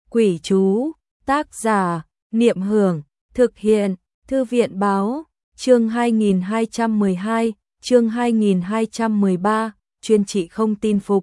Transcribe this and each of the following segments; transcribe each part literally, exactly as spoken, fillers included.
Quỷ chú, tác giả, Niệm Hưởng, thực hiện, Thư viện báo, chương hai nghìn hai trăm mười hai, chương hai nghìn hai trăm mười ba, chuyên trị không tin phục.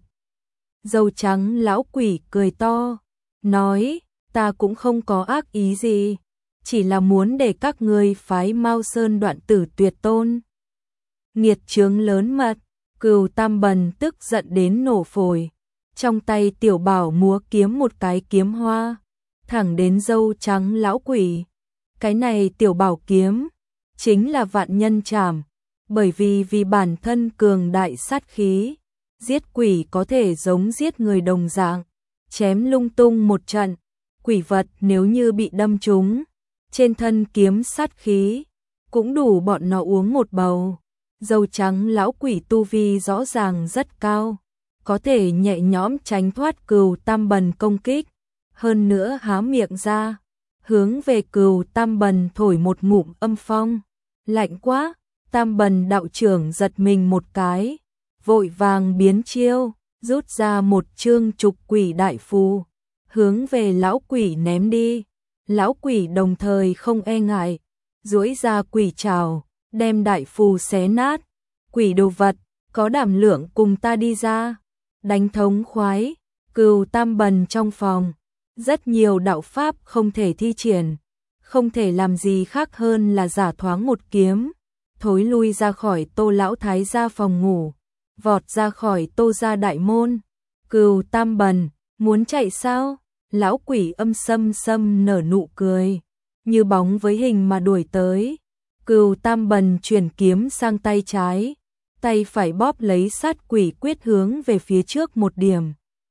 Dâu trắng lão quỷ cười to, nói, ta cũng không có ác ý gì, chỉ là muốn để các ngươi phái Mao Sơn Đoạn Tử tuyệt tôn. Nghiệt chướng lớn mật, Cừu Tam Bần tức giận đến nổ phổi, trong tay tiểu bảo múa kiếm một cái kiếm hoa, thẳng đến dâu trắng lão quỷ. Cái này tiểu bảo kiếm, chính là vạn nhân trảm, bởi vì vì bản thân cường đại sát khí, giết quỷ có thể giống giết người đồng dạng, chém lung tung một trận, quỷ vật nếu như bị đâm trúng, trên thân kiếm sát khí, cũng đủ bọn nó uống một bầu. Dâu trắng lão quỷ tu vi rõ ràng rất cao, có thể nhẹ nhõm tránh thoát Cừu Tam Bần công kích, hơn nữa há miệng ra, hướng về Cừu Tam Bần thổi một ngụm âm phong. Lạnh quá, Tam Bần đạo trưởng giật mình một cái, vội vàng biến chiêu, rút ra một chương trục quỷ đại phù, hướng về lão quỷ ném đi. Lão quỷ đồng thời không e ngại, duỗi ra quỷ trảo, đem đại phù xé nát. Quỷ đồ vật, có đảm lượng cùng ta đi ra, đánh thống khoái. Cừu Tam Bần trong phòng, rất nhiều đạo pháp không thể thi triển, không thể làm gì khác hơn là giả thoáng một kiếm, thối lui ra khỏi Tô lão thái gia phòng ngủ, vọt ra khỏi Tô gia đại môn. Cừu Tam Bần, muốn chạy sao? Lão quỷ âm sâm sâm nở nụ cười, như bóng với hình mà đuổi tới. Cừu Tam Bần chuyển kiếm sang tay trái, tay phải bóp lấy sát quỷ quyết hướng về phía trước một điểm.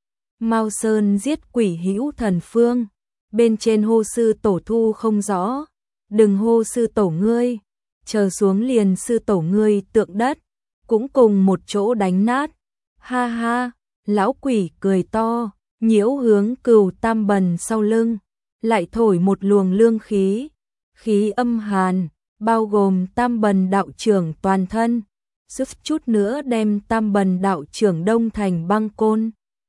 Mao Sơn giết quỷ hữu thần phương, bên trên hô sư tổ thu không rõ, đừng hô sư tổ ngươi, chờ xuống liền sư tổ ngươi tượng đất, cũng cùng một chỗ đánh nát. Ha ha, lão quỷ cười to, nhiễu hướng Cừu Tam Bần sau lưng, lại thổi một luồng lương khí, khí âm hàn, bao gồm Tam Bần đạo trưởng toàn thân, giúp chút nữa đem Tam Bần đạo trưởng đông thành băng côn.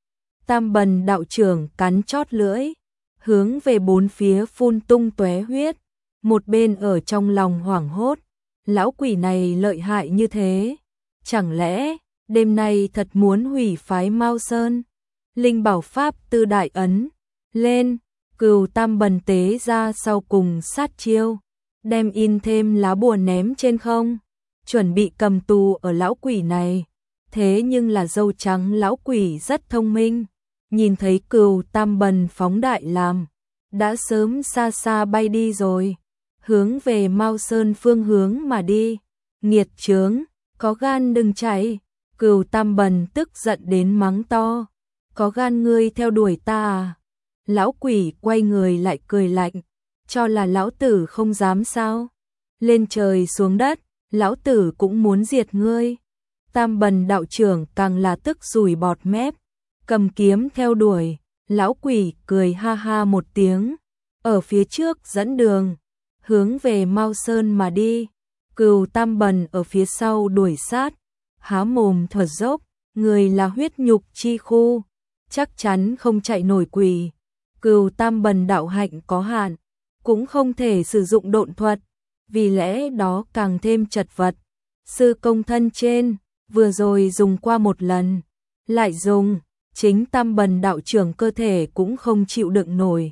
Tam Bần đạo trưởng cắn chót lưỡi, hướng về bốn phía phun tung tóe huyết, một bên ở trong lòng hoảng hốt, lão quỷ này lợi hại như thế, chẳng lẽ đêm nay thật muốn hủy phái Mao Sơn? Linh bảo pháp tư đại ấn lên, Cừu Tam Bần tế ra sau cùng sát chiêu, đem in thêm lá bùa ném trên không, chuẩn bị cầm tù ở lão quỷ này. Thế nhưng là dâu trắng lão quỷ rất thông minh, nhìn thấy Cừu Tam Bần phóng đại làm, đã sớm xa xa bay đi rồi, hướng về Mao Sơn phương hướng mà đi. Nghiệt chướng, có gan đừng chạy. Cừu Tam Bần tức giận đến mắng to, có gan ngươi theo đuổi ta à? Lão quỷ quay người lại cười lạnh, cho là lão tử không dám sao? Lên trời xuống đất, lão tử cũng muốn diệt ngươi. Tam Bần đạo trưởng càng là tức sùi bọt mép, cầm kiếm theo đuổi. Lão quỷ cười ha ha một tiếng, ở phía trước dẫn đường, hướng về Mao Sơn mà đi. Cừu Tam Bần ở phía sau đuổi sát, há mồm thở dốc, người là huyết nhục chi khu, chắc chắn không chạy nổi quỷ. Cừu Tam Bần đạo hạnh có hạn, cũng không thể sử dụng độn thuật, vì lẽ đó càng thêm chật vật. Sư công thân trên, vừa rồi dùng qua một lần, lại dùng, chính Tam Bần đạo trưởng cơ thể cũng không chịu đựng nổi.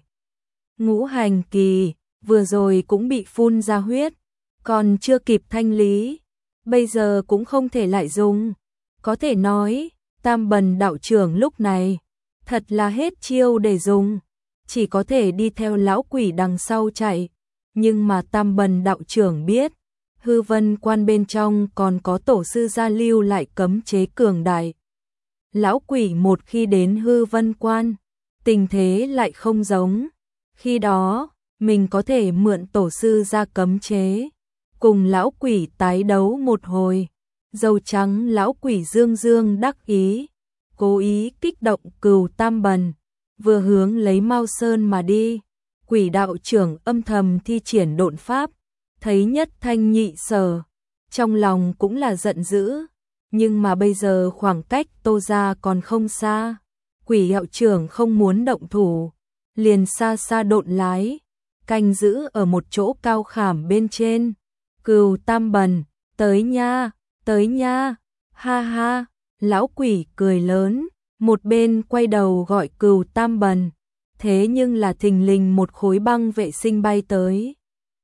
Ngũ hành kỳ, vừa rồi cũng bị phun ra huyết, còn chưa kịp thanh lý, bây giờ cũng không thể lại dùng. Có thể nói, Tam Bần đạo trưởng lúc này, thật là hết chiêu để dùng, chỉ có thể đi theo lão quỷ đằng sau chạy. Nhưng mà Tam Bần đạo trưởng biết, hư vân quan bên trong còn có tổ sư gia lưu lại cấm chế cường đại. Lão quỷ một khi đến hư vân quan, tình thế lại không giống. Khi đó, mình có thể mượn tổ sư gia cấm chế, cùng lão quỷ tái đấu một hồi. Dâu trắng lão quỷ dương dương đắc ý, cố ý kích động Cừu Tam Bần, vừa hướng lấy Mao Sơn mà đi. Quỷ đạo trưởng âm thầm thi triển độn pháp, thấy nhất thanh nhị sở, trong lòng cũng là giận dữ, nhưng mà bây giờ khoảng cách Tô gia còn không xa, quỷ đạo trưởng không muốn động thủ, liền xa xa độn lái, canh giữ ở một chỗ cao khảm bên trên. Cừu Tam Bần, tới nha, tới nha, ha ha, lão quỷ cười lớn, một bên quay đầu gọi Cừu Tam Bần, thế nhưng là thình lình một khối băng vệ sinh bay tới.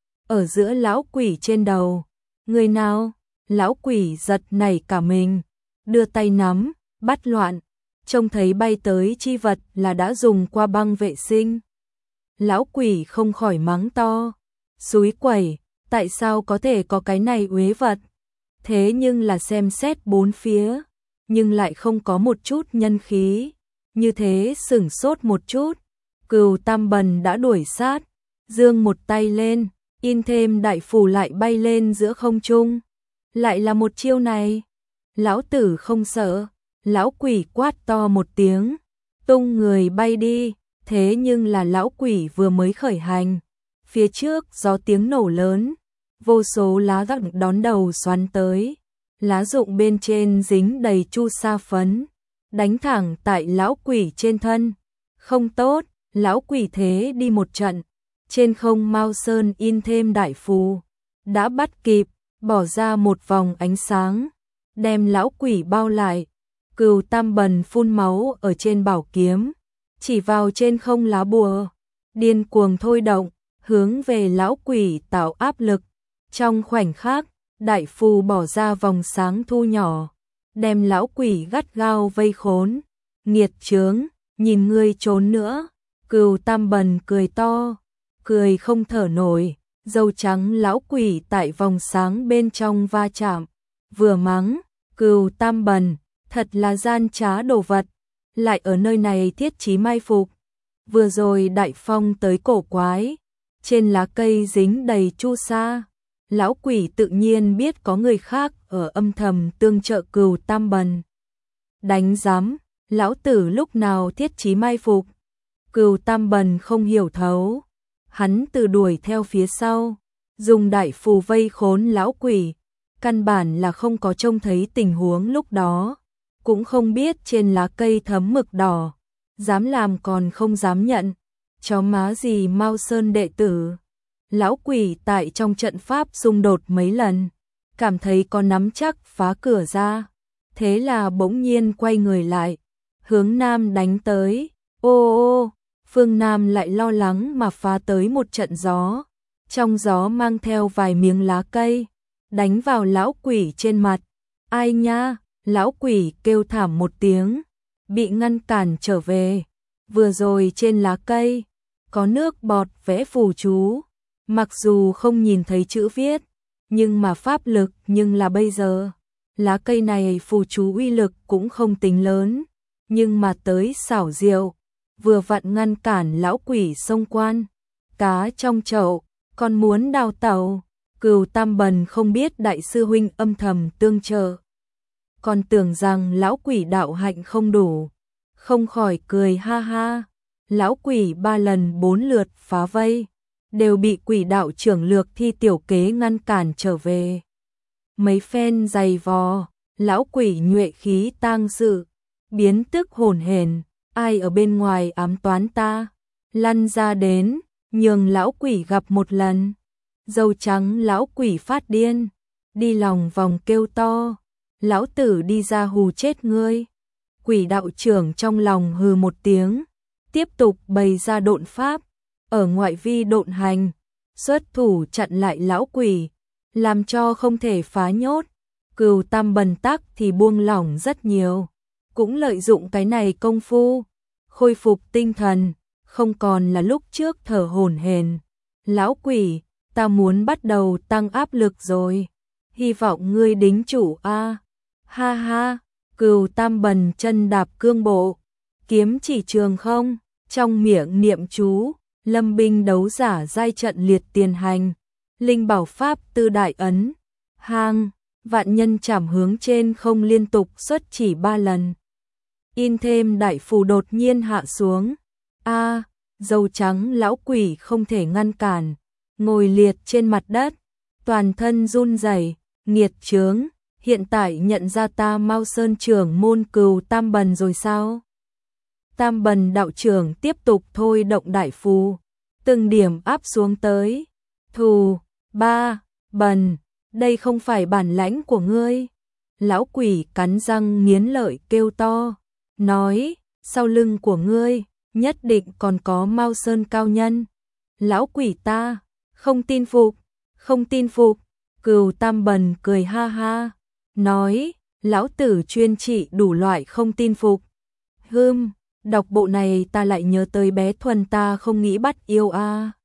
Ở giữa lão quỷ trên đầu, người nào? Lão quỷ giật nảy cả mình, đưa tay nắm, bắt loạn, trông thấy bay tới chi vật là đã dùng qua băng vệ sinh. Lão quỷ không khỏi mắng to, xúi quẩy, tại sao có thể có cái này uế vật? Thế nhưng là xem xét bốn phía, nhưng lại không có một chút nhân khí, như thế sửng sốt một chút. Cừu Tam Bần đã đuổi sát, giương một tay lên, in thêm đại phù lại bay lên giữa không trung. Lại là một chiêu này. Lão tử không sợ, lão quỷ quát to một tiếng, tung người bay đi, thế nhưng là lão quỷ vừa mới khởi hành. Phía trước gió tiếng nổ lớn, vô số lá rắc đón đầu xoắn tới, lá rụng bên trên dính đầy chu sa phấn, đánh thẳng tại lão quỷ trên thân. Không tốt, lão quỷ thế đi một trận, trên không Mao Sơn in thêm đại phù, đã bắt kịp, bỏ ra một vòng ánh sáng, đem lão quỷ bao lại. Cừu Tam Bần phun máu ở trên bảo kiếm, chỉ vào trên không lá bùa, điên cuồng thôi động, hướng về lão quỷ tạo áp lực. Trong khoảnh khắc, đại phù bỏ ra vòng sáng thu nhỏ, đem lão quỷ gắt gao vây khốn. Nghiệt chướng, nhìn ngươi trốn nữa. Cừu Tam Bần cười to, cười không thở nổi, dâu trắng lão quỷ tại vòng sáng bên trong va chạm, vừa mắng, Cừu Tam Bần, thật là gian trá đồ vật, lại ở nơi này thiết trí mai phục. Vừa rồi đại phong tới cổ quái, trên lá cây dính đầy chu sa, lão quỷ tự nhiên biết có người khác ở âm thầm tương trợ Cừu Tam Bần. Đánh giám, lão tử lúc nào thiết trí mai phục? Cừu Tam Bần không hiểu thấu, hắn từ đuổi theo phía sau, dùng đại phù vây khốn lão quỷ, căn bản là không có trông thấy tình huống lúc đó, cũng không biết trên lá cây thấm mực đỏ, dám làm còn không dám nhận, chó má gì Mao Sơn đệ tử. Lão quỷ tại trong trận pháp xung đột mấy lần, cảm thấy có nắm chắc phá cửa ra, thế là bỗng nhiên quay người lại, hướng nam đánh tới. Ô ô, phương Nam lại lo lắng mà phá tới một trận gió, trong gió mang theo vài miếng lá cây, đánh vào lão quỷ trên mặt. Ai nha, lão quỷ kêu thảm một tiếng, bị ngăn cản trở về. Vừa rồi trên lá cây, có nước bọt vẽ phù chú, mặc dù không nhìn thấy chữ viết, nhưng mà pháp lực nhưng là bây giờ. Lá cây này phù chú uy lực cũng không tính lớn, nhưng mà tới xảo diệu, vừa vặn ngăn cản lão quỷ xông quan. Cá trong chậu, còn muốn đào tẩu. Cừu Tam Bần không biết đại sư huynh âm thầm tương trợ, còn tưởng rằng lão quỷ đạo hạnh không đủ, không khỏi cười ha ha. Lão quỷ ba lần bốn lượt phá vây, đều bị quỷ đạo trưởng Lược Thi tiểu kế ngăn cản trở về. Mấy phen giày vò, lão quỷ nhuệ khí tang sự, biến tức hồn hển, ai ở bên ngoài ám toán ta, lăn ra đến, nhường lão quỷ gặp một lần. Dâu trắng lão quỷ phát điên, đi lòng vòng kêu to, lão tử đi ra hù chết ngươi. Quỷ đạo trưởng trong lòng hừ một tiếng, tiếp tục bày ra độn pháp, ở ngoại vi độn hành, xuất thủ chặn lại lão quỷ, làm cho không thể phá nhốt. Cừu Tam Bần tắc thì buông lỏng rất nhiều, cũng lợi dụng cái này công phu, khôi phục tinh thần, không còn là lúc trước thở hổn hển. Lão quỷ, ta muốn bắt đầu tăng áp lực rồi, hy vọng ngươi đính chủ a. Ha ha, Cừu Tam Bần chân đạp cương bộ, kiếm chỉ trường không, trong miệng niệm chú, lâm binh đấu giả giai trận liệt tiền hành, linh bảo pháp tư đại ấn, hang, vạn nhân chảm hướng trên không liên tục xuất chỉ ba lần. In thêm đại phù đột nhiên hạ xuống. A, dâu trắng lão quỷ không thể ngăn cản, ngồi liệt trên mặt đất, toàn thân run rẩy. Nghiệt chướng, hiện tại nhận ra ta Mao Sơn trưởng môn Cừu Tam Bần rồi sao? Tam Bần đạo trưởng tiếp tục thôi động đại phù, từng điểm áp xuống tới. Thù, ba, Bần, đây không phải bản lãnh của ngươi. Lão quỷ cắn răng nghiến lợi kêu to, nói, sau lưng của ngươi, nhất định còn có Mao Sơn cao nhân. Lão quỷ ta, không tin phục, không tin phục. Cừu Tam Bần cười ha ha, nói, lão tử chuyên trị đủ loại không tin phục. Hừm, đọc bộ này ta lại nhớ tới bé Thuần ta không nghĩ bắt yêu a.